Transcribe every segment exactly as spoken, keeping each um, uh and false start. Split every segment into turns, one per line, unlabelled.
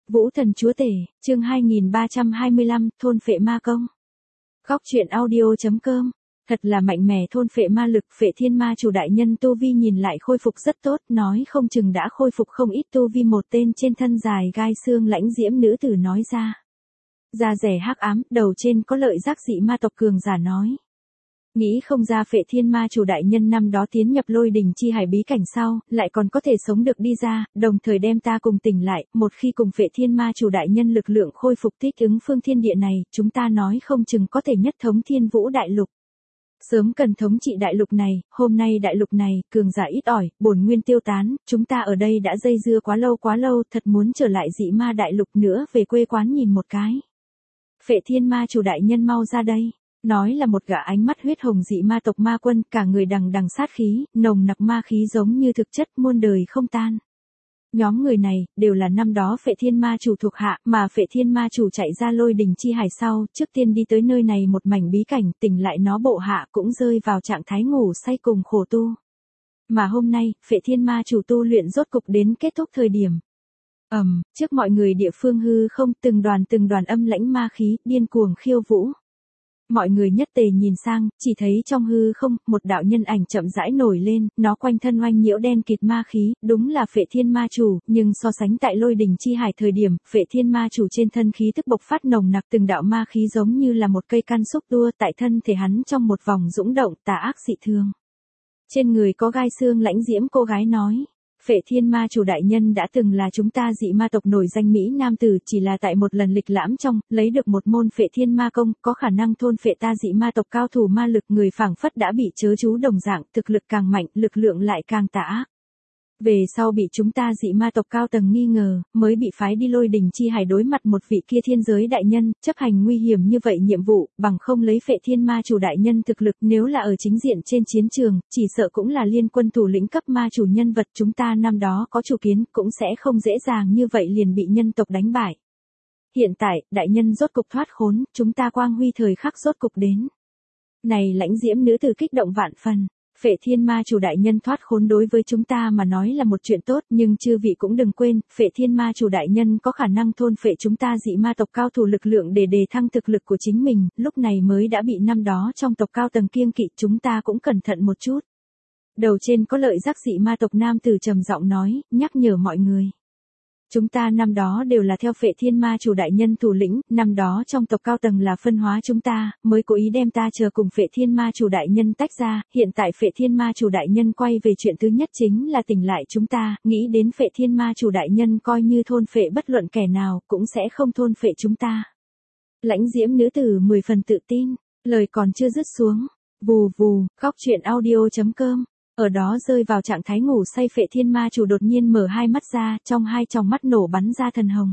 Vũ Thần Chúa Tể, chương hai nghìn ba trăm hai mươi lăm, thôn phệ ma công. Góc truyện audio.com. Thật là mạnh mẽ, thôn phệ ma lực, Phệ Thiên Ma Chủ đại nhân tu vi nhìn lại khôi phục rất tốt, nói không chừng đã khôi phục không ít tu vi. Một tên trên thân dài gai xương lãnh diễm nữ tử nói ra. Da rẻ hắc ám, đầu trên có lợi giác dị ma tộc cường giả nói. Nghĩ không ra Phệ Thiên Ma Chủ đại nhân năm đó tiến nhập Lôi Đình Chi Hải bí cảnh sau, lại còn có thể sống được đi ra, đồng thời đem ta cùng tỉnh lại. Một khi cùng Phệ Thiên Ma Chủ đại nhân lực lượng khôi phục thích ứng phương thiên địa này, chúng ta nói không chừng có thể nhất thống Thiên Vũ đại lục. Sớm cần thống trị đại lục này, hôm nay đại lục này, cường giả ít ỏi, bổn nguyên tiêu tán, chúng ta ở đây đã dây dưa quá lâu quá lâu, thật muốn trở lại dị ma đại lục nữa, về quê quán nhìn một cái. Phệ Thiên Ma Chủ đại nhân mau ra đây. Nói là một gã ánh mắt huyết hồng dị ma tộc ma quân, cả người đằng đằng sát khí, nồng nặc ma khí giống như thực chất muôn đời không tan. Nhóm người này, đều là năm đó Phệ Thiên Ma Chủ thuộc hạ, mà Phệ Thiên Ma Chủ chạy ra Lôi Đình Chi Hải sau, trước tiên đi tới nơi này một mảnh bí cảnh, tỉnh lại nó bộ hạ cũng rơi vào trạng thái ngủ say cùng khổ tu. Mà hôm nay, Phệ Thiên Ma Chủ tu luyện rốt cục đến kết thúc thời điểm. Ầm, um, trước mọi người địa phương hư không, từng đoàn từng đoàn âm lãnh ma khí, điên cuồng khiêu vũ. Mọi người nhất tề nhìn sang, chỉ thấy trong hư không, một đạo nhân ảnh chậm rãi nổi lên, nó quanh thân oanh nhiễu đen kịt ma khí, đúng là Phệ Thiên Ma Chủ, nhưng so sánh tại Lôi Đình Chi Hải thời điểm, Phệ Thiên Ma Chủ trên thân khí tức bộc phát nồng nặc, từng đạo ma khí giống như là một cây căn xúc tua tại thân thể hắn trong một vòng dũng động, tà ác dị thường. Trên người có gai xương lãnh diễm cô gái nói. Phệ Thiên Ma Chủ đại nhân đã từng là chúng ta dị ma tộc nổi danh mỹ nam tử, chỉ là tại một lần lịch lãm trong, lấy được một môn Phệ Thiên Ma công, có khả năng thôn phệ ta dị ma tộc cao thủ ma lực, người phảng phất đã bị chớ chú đồng dạng, thực lực càng mạnh, lực lượng lại càng tà ác. Về sau bị chúng ta dị ma tộc cao tầng nghi ngờ, mới bị phái đi Lôi Đình Chi Hải đối mặt một vị kia thiên giới đại nhân, chấp hành nguy hiểm như vậy nhiệm vụ, bằng không lấy Phệ Thiên Ma Chủ đại nhân thực lực, nếu là ở chính diện trên chiến trường, chỉ sợ cũng là liên quân thủ lĩnh cấp ma chủ nhân vật, chúng ta năm đó có chủ kiến, cũng sẽ không dễ dàng như vậy liền bị nhân tộc đánh bại. Hiện tại, đại nhân rốt cục thoát khốn, chúng ta quang huy thời khắc rốt cục đến. Này lãnh diễm nữ tử kích động vạn phần. Phệ Thiên Ma Chủ đại nhân thoát khốn đối với chúng ta mà nói là một chuyện tốt, nhưng chư vị cũng đừng quên, Phệ Thiên Ma Chủ đại nhân có khả năng thôn phệ chúng ta dị ma tộc cao thủ lực lượng để đề thăng thực lực của chính mình, lúc này mới đã bị năm đó trong tộc cao tầng kiêng kỵ, chúng ta cũng cẩn thận một chút. Đầu trên có lợi giác dị ma tộc nam tử trầm giọng nói, nhắc nhở mọi người. Chúng ta năm đó đều là theo Phệ Thiên Ma Chủ đại nhân thủ lĩnh, năm đó trong tộc cao tầng là phân hóa chúng ta, mới cố ý đem ta chờ cùng Phệ Thiên Ma Chủ đại nhân tách ra, hiện tại Phệ Thiên Ma Chủ đại nhân quay về chuyện thứ nhất chính là tỉnh lại chúng ta, nghĩ đến Phệ Thiên Ma Chủ đại nhân coi như thôn phệ bất luận kẻ nào, cũng sẽ không thôn phệ chúng ta. Lãnh diễm nữ tử mười phần tự tin, lời còn chưa dứt xuống, vù vù, góc truyện audio.com. Ở đó rơi vào trạng thái ngủ say Phệ Thiên Ma Chủ đột nhiên mở hai mắt ra, trong hai tròng mắt nổ bắn ra thần hồng.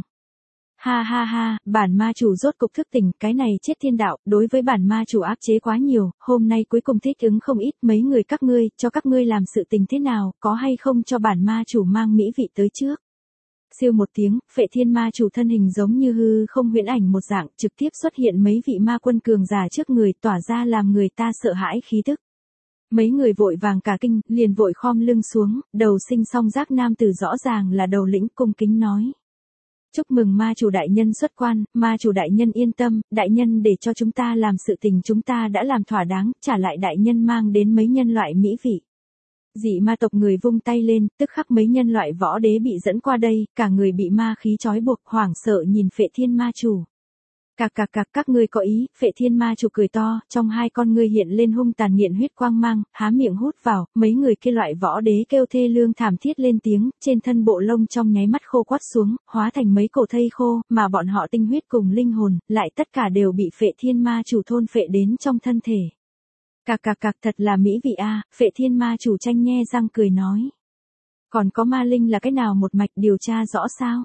Ha ha ha, bản ma chủ rốt cục thức tỉnh, cái này chết thiên đạo, đối với bản ma chủ áp chế quá nhiều, hôm nay cuối cùng thích ứng không ít, mấy người các ngươi, cho các ngươi làm sự tình thế nào, có hay không cho bản ma chủ mang mỹ vị tới trước. Siêu một tiếng, Phệ Thiên Ma Chủ thân hình giống như hư không huyễn ảnh một dạng, trực tiếp xuất hiện mấy vị ma quân cường giả trước người, tỏa ra làm người ta sợ hãi khí tức. Mấy người vội vàng cả kinh, liền vội khom lưng xuống, đầu sinh song giác nam tử rõ ràng là đầu lĩnh, cung kính nói. Chúc mừng ma chủ đại nhân xuất quan, ma chủ đại nhân yên tâm, đại nhân để cho chúng ta làm sự tình chúng ta đã làm thỏa đáng, trả lại đại nhân mang đến mấy nhân loại mỹ vị. Dị ma tộc người vung tay lên, tức khắc mấy nhân loại võ đế bị dẫn qua đây, cả người bị ma khí trói buộc, hoảng sợ nhìn Phệ Thiên Ma Chủ. Cạc cạc cạc, các ngươi có ý, Phệ Thiên Ma Chủ cười to, trong hai con ngươi hiện lên hung tàn nghiện huyết quang mang, há miệng hút vào, mấy người kia loại võ đế kêu thê lương thảm thiết lên tiếng, trên thân bộ lông trong nháy mắt khô quắt xuống, hóa thành mấy cổ thây khô, mà bọn họ tinh huyết cùng linh hồn, lại tất cả đều bị Phệ Thiên Ma Chủ thôn phệ đến trong thân thể. Cạc cạc cạc, thật là mỹ vị a, Phệ Thiên Ma Chủ tranh nhe răng cười nói. Còn có ma linh là cái nào một mạch điều tra rõ sao?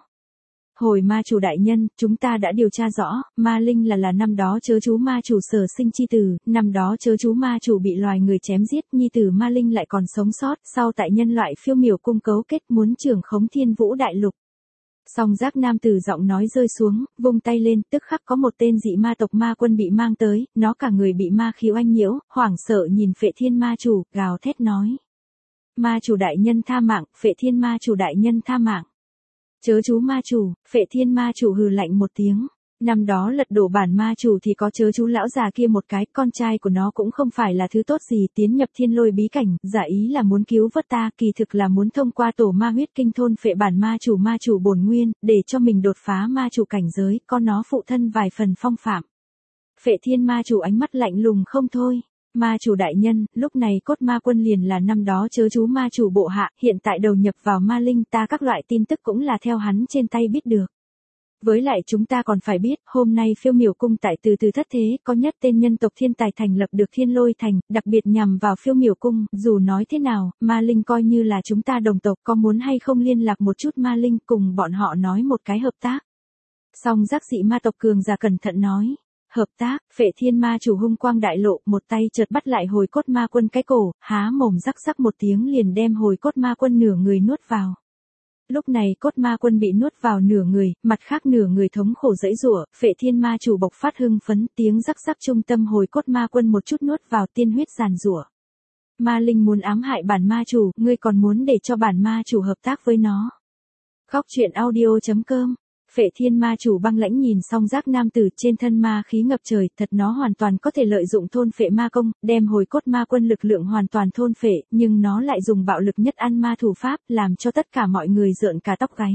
Hồi ma chủ đại nhân, chúng ta đã điều tra rõ, ma linh là là năm đó chớ chú ma chủ sở sinh chi tử, năm đó chớ chú ma chủ bị loài người chém giết, nhi tử ma linh lại còn sống sót, sau tại nhân loại phiêu miểu cung cấu kết muốn trưởng khống Thiên Vũ đại lục. Song giác nam tử giọng nói rơi xuống, vung tay lên, tức khắc có một tên dị ma tộc ma quân bị mang tới, nó cả người bị ma khí oanh nhiễu, hoảng sợ nhìn Phệ Thiên Ma Chủ, gào thét nói. Ma chủ đại nhân tha mạng, Phệ Thiên Ma Chủ đại nhân tha mạng. Chớ chú ma chủ, Phệ Thiên ma chủ hừ lạnh một tiếng. Năm đó lật đổ bản ma chủ thì có chớ chú lão già kia một cái, con trai của nó cũng không phải là thứ tốt gì, tiến nhập thiên lôi bí cảnh, giả ý là muốn cứu vớt ta, kỳ thực là muốn thông qua tổ ma huyết kinh thôn phệ bản ma chủ ma chủ bổn nguyên, để cho mình đột phá ma chủ cảnh giới, con nó phụ thân vài phần phong phạm. Phệ Thiên ma chủ ánh mắt lạnh lùng không thôi. Ma chủ đại nhân, lúc này cốt ma quân liền là năm đó chớ chú ma chủ bộ hạ, hiện tại đầu nhập vào ma linh, ta các loại tin tức cũng là theo hắn trên tay biết được. Với lại chúng ta còn phải biết, hôm nay phiêu miểu cung tại từ từ thất thế, có nhất tên nhân tộc thiên tài thành lập được thiên lôi thành, đặc biệt nhằm vào phiêu miểu cung, dù nói thế nào, ma linh coi như là chúng ta đồng tộc, có muốn hay không liên lạc một chút ma linh cùng bọn họ nói một cái hợp tác. Song giác dị ma tộc cường giả cẩn thận nói. Hợp tác, Phệ Thiên ma chủ hung quang đại lộ, một tay chợt bắt lại hồi cốt ma quân cái cổ, há mồm rắc rắc một tiếng liền đem hồi cốt ma quân nửa người nuốt vào. Lúc này cốt ma quân bị nuốt vào nửa người, mặt khác nửa người thống khổ dẫy rủa, Phệ Thiên ma chủ bộc phát hưng phấn, tiếng rắc rắc trung tâm hồi cốt ma quân một chút nuốt vào tiên huyết giàn rủa. Ma linh muốn ám hại bản ma chủ, ngươi còn muốn để cho bản ma chủ hợp tác với nó. Góc truyện audio chấm com. Phệ Thiên ma chủ băng lãnh nhìn song giác nam tử trên thân ma khí ngập trời, thật nó hoàn toàn có thể lợi dụng thôn phệ ma công, đem hồi cốt ma quân lực lượng hoàn toàn thôn phệ, nhưng nó lại dùng bạo lực nhất ăn ma thủ pháp, làm cho tất cả mọi người rợn cả tóc gáy.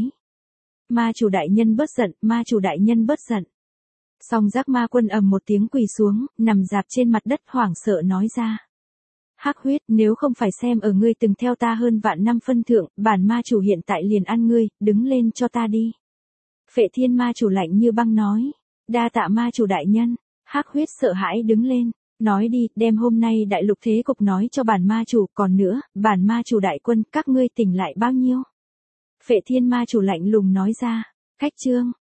Ma chủ đại nhân bớt giận, ma chủ đại nhân bớt giận. Song giác ma quân ầm một tiếng quỳ xuống, nằm dạp trên mặt đất hoảng sợ nói ra. Hắc huyết, nếu không phải xem ở ngươi từng theo ta hơn vạn năm phân thượng, bản ma chủ hiện tại liền ăn ngươi, đứng lên cho ta đi. Phệ Thiên ma chủ lạnh như băng nói. Đa tạ ma chủ đại nhân. Hắc huyết sợ hãi đứng lên. Nói đi, đem hôm nay đại lục thế cục nói cho bản ma chủ. Còn nữa, bản ma chủ đại quân, các ngươi tỉnh lại bao nhiêu? Phệ Thiên ma chủ lạnh lùng nói ra. Cách chương.